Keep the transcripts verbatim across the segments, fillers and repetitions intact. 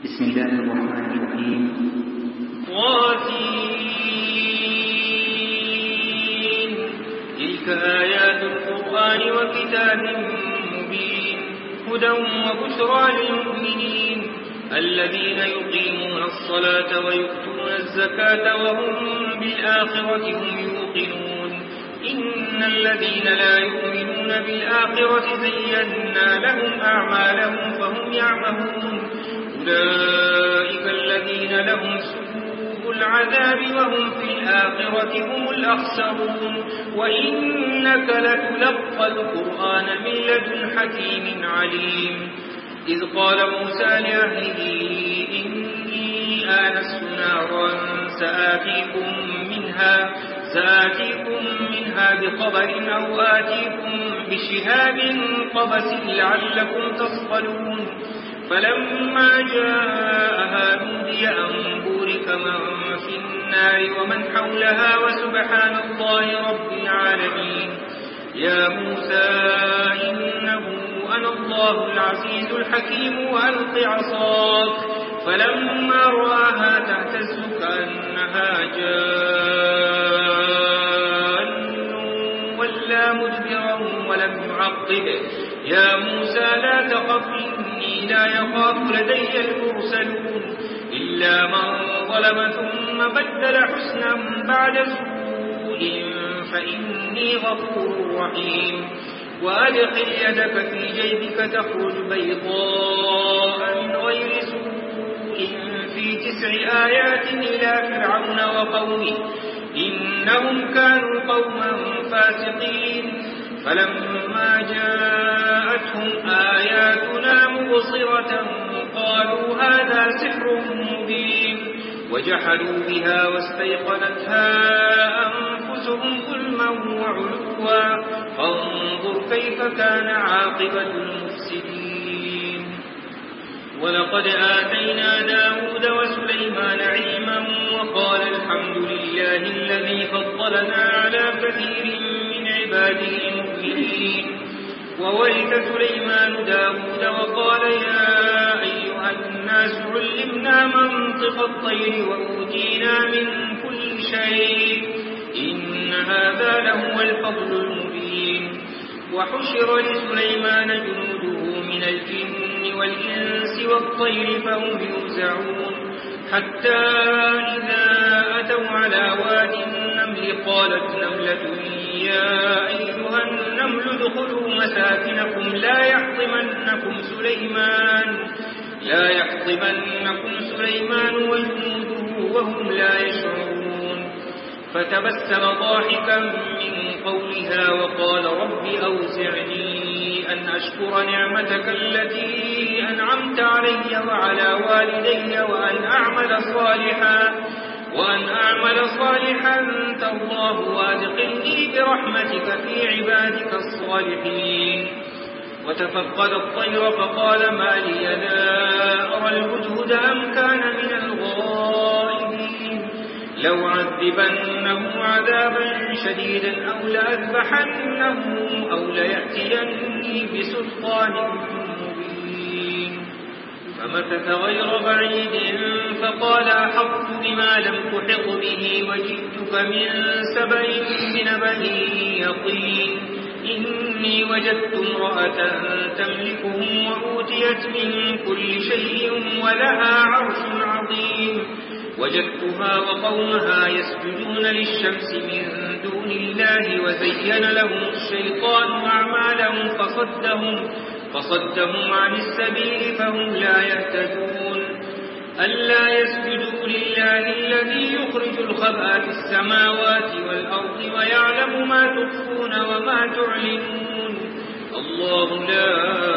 بسم الله الرحمن الرحيم. طاسين تلك آيات القرآن وكتاب مبين هدى وبشرى للمؤمنين الذين يقيمون الصلاة ويؤتون الزكاة وهم بالآخرة هم يوقنون إن الذين لا يؤمنون بالآخرة زينا لهم أعمالهم فهم يعمهون أولئك الذين لهم سوء العذاب وهم في الآخرة هم الأخسرون وإنك لتلقى القرآن من لدن حكيم عليم إذ قال موسى لأهله إني آنست نارا سآتيكم منها سآتيكم منها بخبر أو آتيكم بشهاب قبس لعلكم تصطلون فلما جاءها نودي أن بورك من في النار ومن حولها وسبحان الله رب العالمين يا موسى إنه أنا الله العزيز الحكيم وألق عصاك فلما رآها تهتز كأنها جان ولا مدبرا ولم يعقب يا موسى لا تخف إني لا يخاف لدي المرسلون إلا من ظلم ثم بدل حسنا بعد سوء فإني غفور رحيم وأدخل يدك في جيبك تخرج بيضاء من غير سوء في تسع آيات إلى فرعون وقومه إنهم كانوا قوما فاسقين فلما جاءتهم آياتنا مبصرة قالوا هذا سحر مبين وجحدوا بها واستيقنتها أنفسهم ظلما وعلوا فانظر كيف كان عاقبة المفسدين ولقد آتينا داود وسليمان علما وقال الحمد لله الذي فضلنا على كثير من عباده المؤمنين وورث سليمان داود وقال يا أيها الناس علمنا منطق الطير وأوتينا من كل شيء إن هذا لهو الفضل المبين وحشر لسليمان جنوده من الجن والإنس والطير فهم يوزعون حتى إذا أتوا على واد النمل قالت نملة يا أيها النمل ادخلوا مساكنكم لا يحطمنكم سليمان لا يحطمنكم سليمان وجنوده وهم لا يشعرون فتبسم ضاحكا من قولها وقال رب أوزعني أن أشكر نعمتك التي أنعمت علي وعلى والدي وأن أعمل صالحا وأن أعمل صالحا ترضاه وادخلني برحمتك في عبادك الصالحين وتفقد الطير فقال ما لي لا أرى الهدهد أم كان من الغائبين لو عذبنه عذابا شديدا أو لأذبحنه أو ليأتيني بسلطان مبين فمكث غير بعيد فقال أحطت بما لم تحط به وجئتك من سبأ بنبأ يقين إني وجدت امرأة تملكهم وأوتيت من كل شيء ولها عرش عظيم وجدتها وقومها يسجدون للشمس من دون الله وزين لهم الشيطان أعمالهم فصدهم, فصدهم عن السبيل فهم لا يهتدون ألا يسجدوا لله الذي يخرج الخبأ في السماوات والأرض ويعلم ما تخفون وما تعلنون الله لا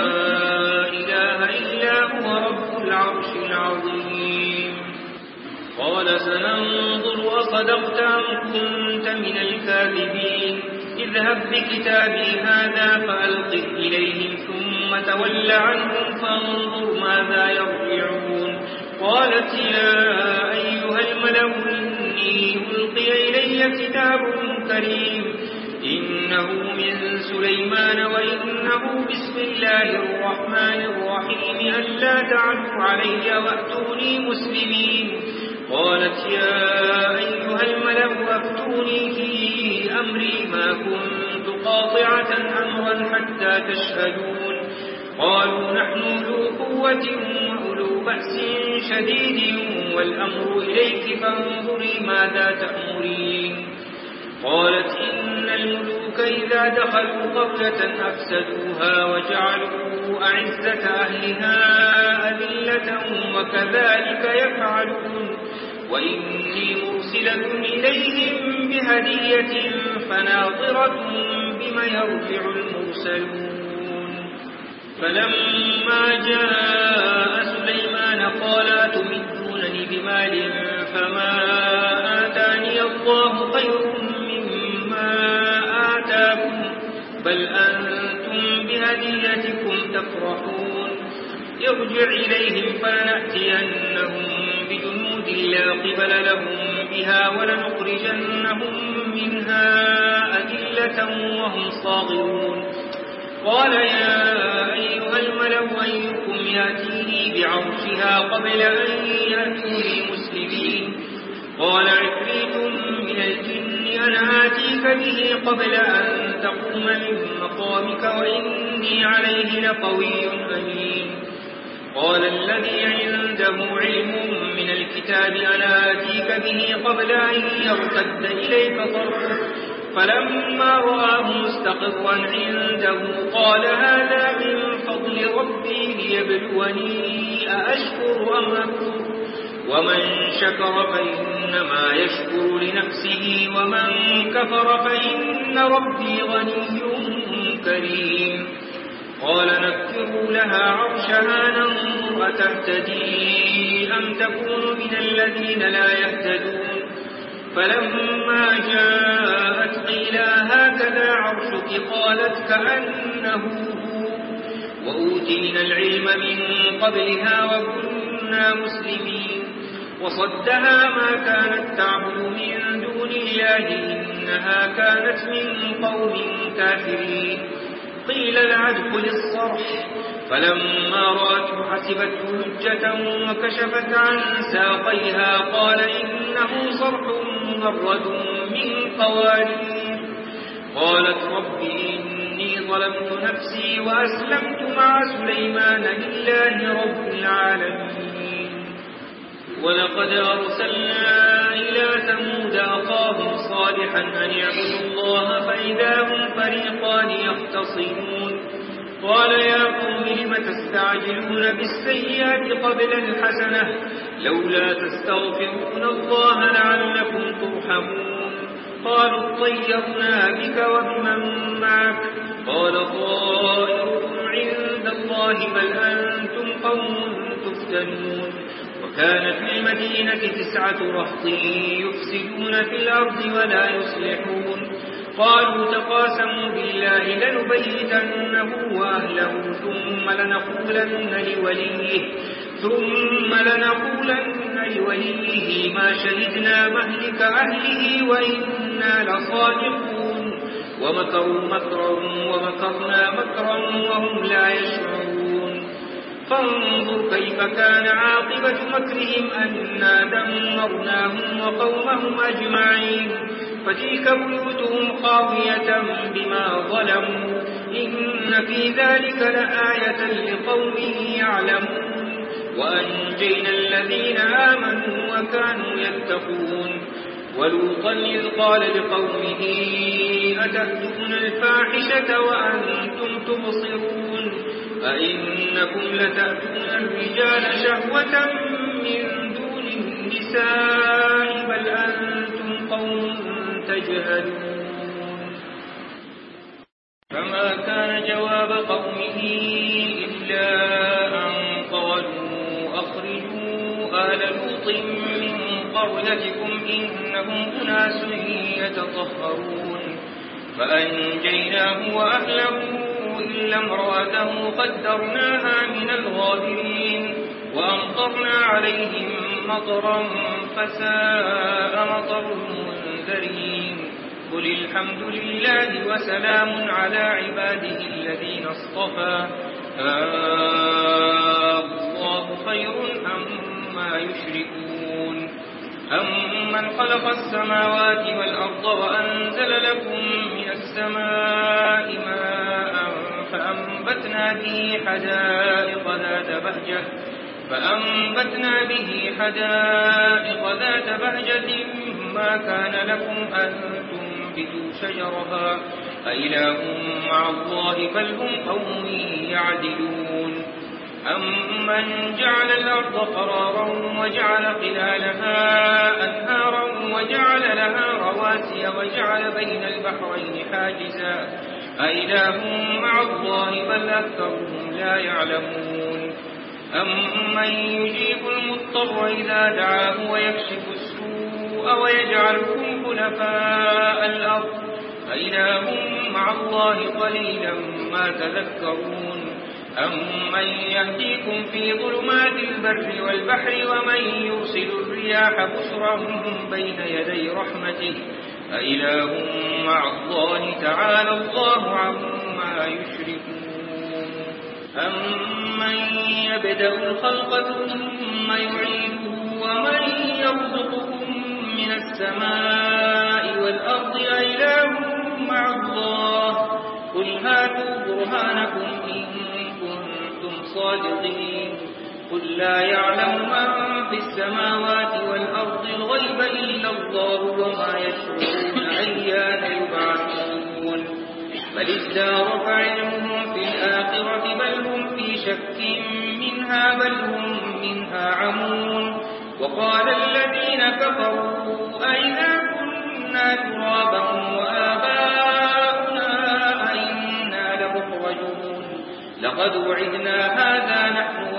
إله إلا هو رب العرش العظيم قال سننظر أصدقت أم كنت من الكاذبين اذهب بكتابي هذا فألقه إليهم ثم تول عنهم فانظر ماذا يرجعون قالت يا أيها الملأ إني ألقي إلي كتاب كريم إنه من سليمان وإنه بسم الله الرحمن الرحيم ألا تعلوا علي وأتوني مسلمين. قالت يا أيها الملأ أفتوني في أمري ما كنت قاطعة أمرا حتى تشهدون. قالوا نحن أولو قوة وأولو بأس شديد والأمر إليك فانظري ماذا تأمرين. قالت إن الملوك إذا دخلوا قرية أفسدوها وجعلوا أعزة أهلها أذلة وكذلك يفعلون. وإني مرسلة إليهم بهدية فناظرة بما يرجع المرسلون. فلما جاء سليمان قال أتمدونني بمال فما آتاني الله خير مما آتاكم بل أنتم بهديتكم تفرحون. ارجع إليهم فلنأتينهم بجنود لا قبل لهم بها ولنخرجنهم منها أذلة وهم صاغرون. قال يا أيها الملأ أيكم يأتيني بعرشها قبل أن يأتوني مسلمين. قال عفريت من الجن أنا آتيك به قبل أن تقوم من مقامك وإني عليه لقوي أمين. قال الذي عنده علم من الكتاب أنا آتيك به قبل أن يرتد إليك طرفك فلما رآه مستقرا عنده قال هذا من فضل ربي ليبلوني أأشكر أم أكفر ومن شكر فإنما يشكر لنفسه ومن كفر فإن ربي غني كريم. قال نكروا لها عرشها ننظر أتهتدي أم تكون من الذين لا يهتدون. فلما جاءت قيل هكذا عرشك قالت كأنه هو وأوتينا العلم من قبلها وكنا مسلمين. وصدها ما كانت تعبد من دون الله إنها كانت من قوم كافرين. قيل لها ادخل الصرح فلما رأته حسبته لجة وكشفت عن ساقيها قال إنه صرح ممرد من قوارير. قالت رب إني ظلمت نفسي وأسلمت مع سليمان لله رب العالمين. ولقد أرسلنا إلى ثمود أخاهم صالحا أن يعبدوا الله فإذا هم فريقان يختصمون. قال يا قوم لم تستعجلون بالسيئات قبل الحسنة لولا تستغفرون الله لعلكم ترحمون. قالوا اطيرنا بك وبمن معك قال طائركم عند الله بل أنتم قوم تفتنون. وكان في المدينة تسعة رهط يفسدون في الأرض ولا يصلحون. قالوا تقاسموا بالله لنبيتنه وأهله ثم لنقولن لوليه ثم لنقولن لوليه ما شهدنا مهلك أهله وإنا لصادقون. ومكروا مكرا ومكرنا مكرا وهم لا يشعرون. فانظر كيف كان عاقبة مكرهم أنا دمرناهم وقومهم أجمعين. فتلك بيوتهم خاوية بما ظلموا إن في ذلك لآية لقوم يعلمون. وأنجينا الذين آمنوا وكانوا يتقون. ولوطا إذ قال لقومه أتأتون الفاحشة وأنتم تبصرون أئنكم لتأتون الرجال شهوة من دون النساء بل أنتم قوم تجهلون. فما كان جواب قومه إلا أن قالوا أخرجوا آل لوط من قريتكم إنهم أناس يتطهرون. فأنجيناه وأهله إلا امرأته قدرناها من الغابرين. وأمطرنا عليهم مطرا فساء مطر المنذرين. قل الحمد لله وسلام على عباده الذين اصطفى الله خير أما يشركون أمن خلق السماوات والأرض وأنزل لكم من السماء ماء فأنبتنا به حدائق ذات بهجة فأنبتنا به حدائق ذات بهجة ما كان لكم أن تنبتوا شجرها أإله مع الله بل هم قوم يعدلون أمن جعل الأرض قرارا وجعل خلالها أنهارا وجعل لها رواسي وجعل بين البحرين حاجزا أإله مع الله بل أكثرهم لا يعلمون أمن يجيب المضطر إذا دعاه ويكشف السوء ويجعلكم خلفاء الأرض أإله مع الله قليلا ما تذكرون أمن يهديكم في ظلمات البر والبحر ومن يرسل الرياح بشرا بين يدي رحمته أإله مع الله تعالى الله عما يشركون أمن يبدأ الخلق ثم يعيده ومن يرزقكم من السماء والأرض أإله مع الله قل هاتوا برهانكم إن كنتم صادقين قل لا يعلم من في السماوات والأرض الغيب إلا الله وما يشعرون أيان يبعثون بل ادارك علمهم في الآخرة بل هم في شك منها بل هم منها عمون وقال الذين كفروا أئذا كنا ترابا وآباؤنا أئنا لمخرجون لقد وعدنا هذا نحن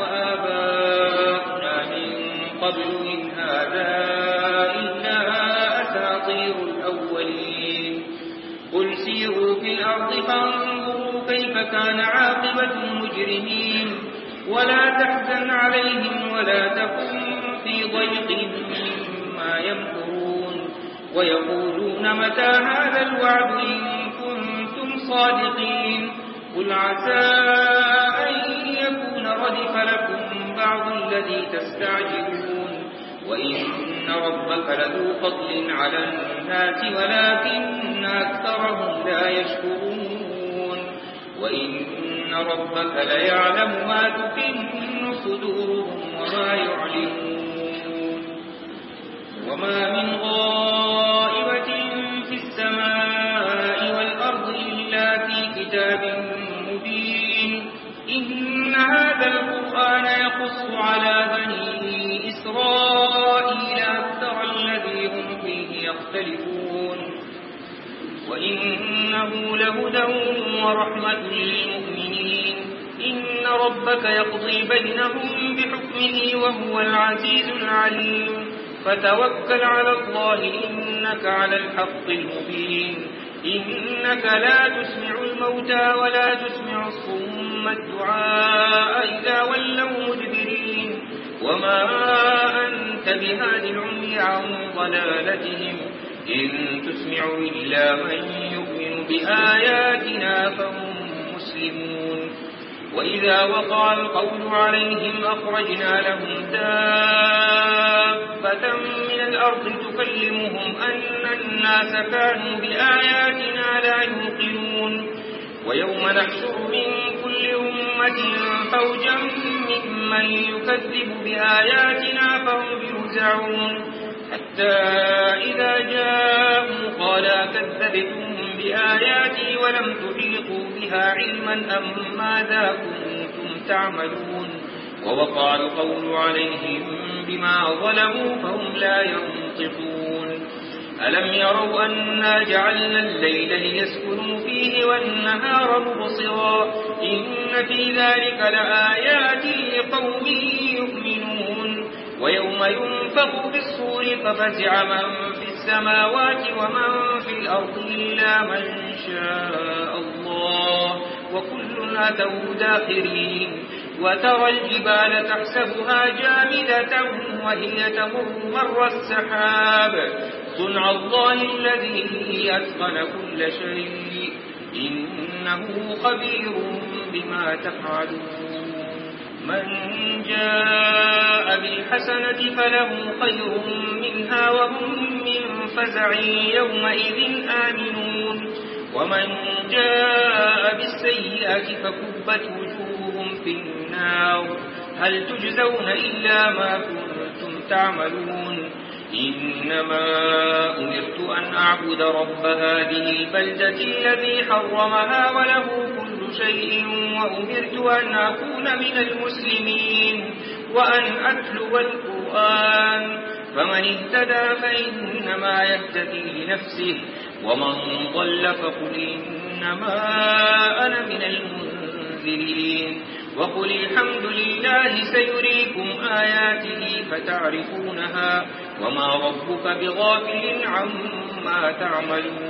وآباؤنا من قبل إن هذا إلا أساطير الأولين قل سيروا في الأرض فانظروا كيف كان عاقبة المجرمين ولا تحزن عليهم ولا تكن في ضيق مما يمكرون ويقولون متى هذا الوعد إن كنتم صادقين قل عسى أن يكون ردف لكم بعض الذي تستعجلون وإن ربك لذو فضل على الناس ولكن أكثرهم لا يشكرون وإن ربك ليعلم ما تكن صدورهم وما يعلنون وما من غائبة في السماء والأرض إلا في كتاب مبين إن هذا القرآن يقص على بني إسرائيل أكثر الذي هم فيه يختلفون وإنه لهدى ورحمة للمؤمنين إن ربك يقضي بينهم بحكمه وهو العزيز العليم فتوكل على الله إنك على الحق المبين إنك لا تسمع الموتى ولا تسمع الصم الدعاء إذا ولوا مدبرين وما أنت بهاد العمي عن ضلالتهم إن تسمع إلا من يؤمن بآياتنا فهم مسلمون وإذا وقع القول عليهم أخرجنا لهم دابة من الأرض تكلمهم أن الناس كانوا بآياتنا لا يوقنون ويوم نحشر من كل أمة فوجا ممن يكذب بآياتنا فهم يوزعون حتى إذا جاءوا قالا كذبتم بآياتي ولم تحيطوا بها علما أم ماذا كنتم تعملون ووقع القول عليهم بما ظلموا فهم لا ينطقون ألم يروا أنا جعلنا الليل ليسكنوا فيه والنهار مبصرا إن في ذلك لآيات لقوم يؤمنون ويوم ينفخ في الصور ففزع من في السماوات ومن في الأرض إلا من شاء الله وكل أتوه داخرين وترى الجبال تحسبها جامدة وهي تمر مر السحاب صنع الله الذي أتقن كل شيء إنه خبير بما تفعلون من جاء بالحسنة فله خير منها وهم من فزع يومئذ آمنون ومن جاء بالسيئة فكبت وجوههم في النار هل تجزون إلا ما كنتم تعملون إنما أمرت أن أعبد رب هذه البلدة الذي حرمها وله كل شيء وأمرت أن أكون من المسلمين وأن أتلو القرآن فمن اهتدى فإنما يهتدي لنفسه ومن ضل فقل إنما أنا من المنذرين وقل الحمد لله سيريكم آياته فتعرفونها وما ربك بغافل عما تعملون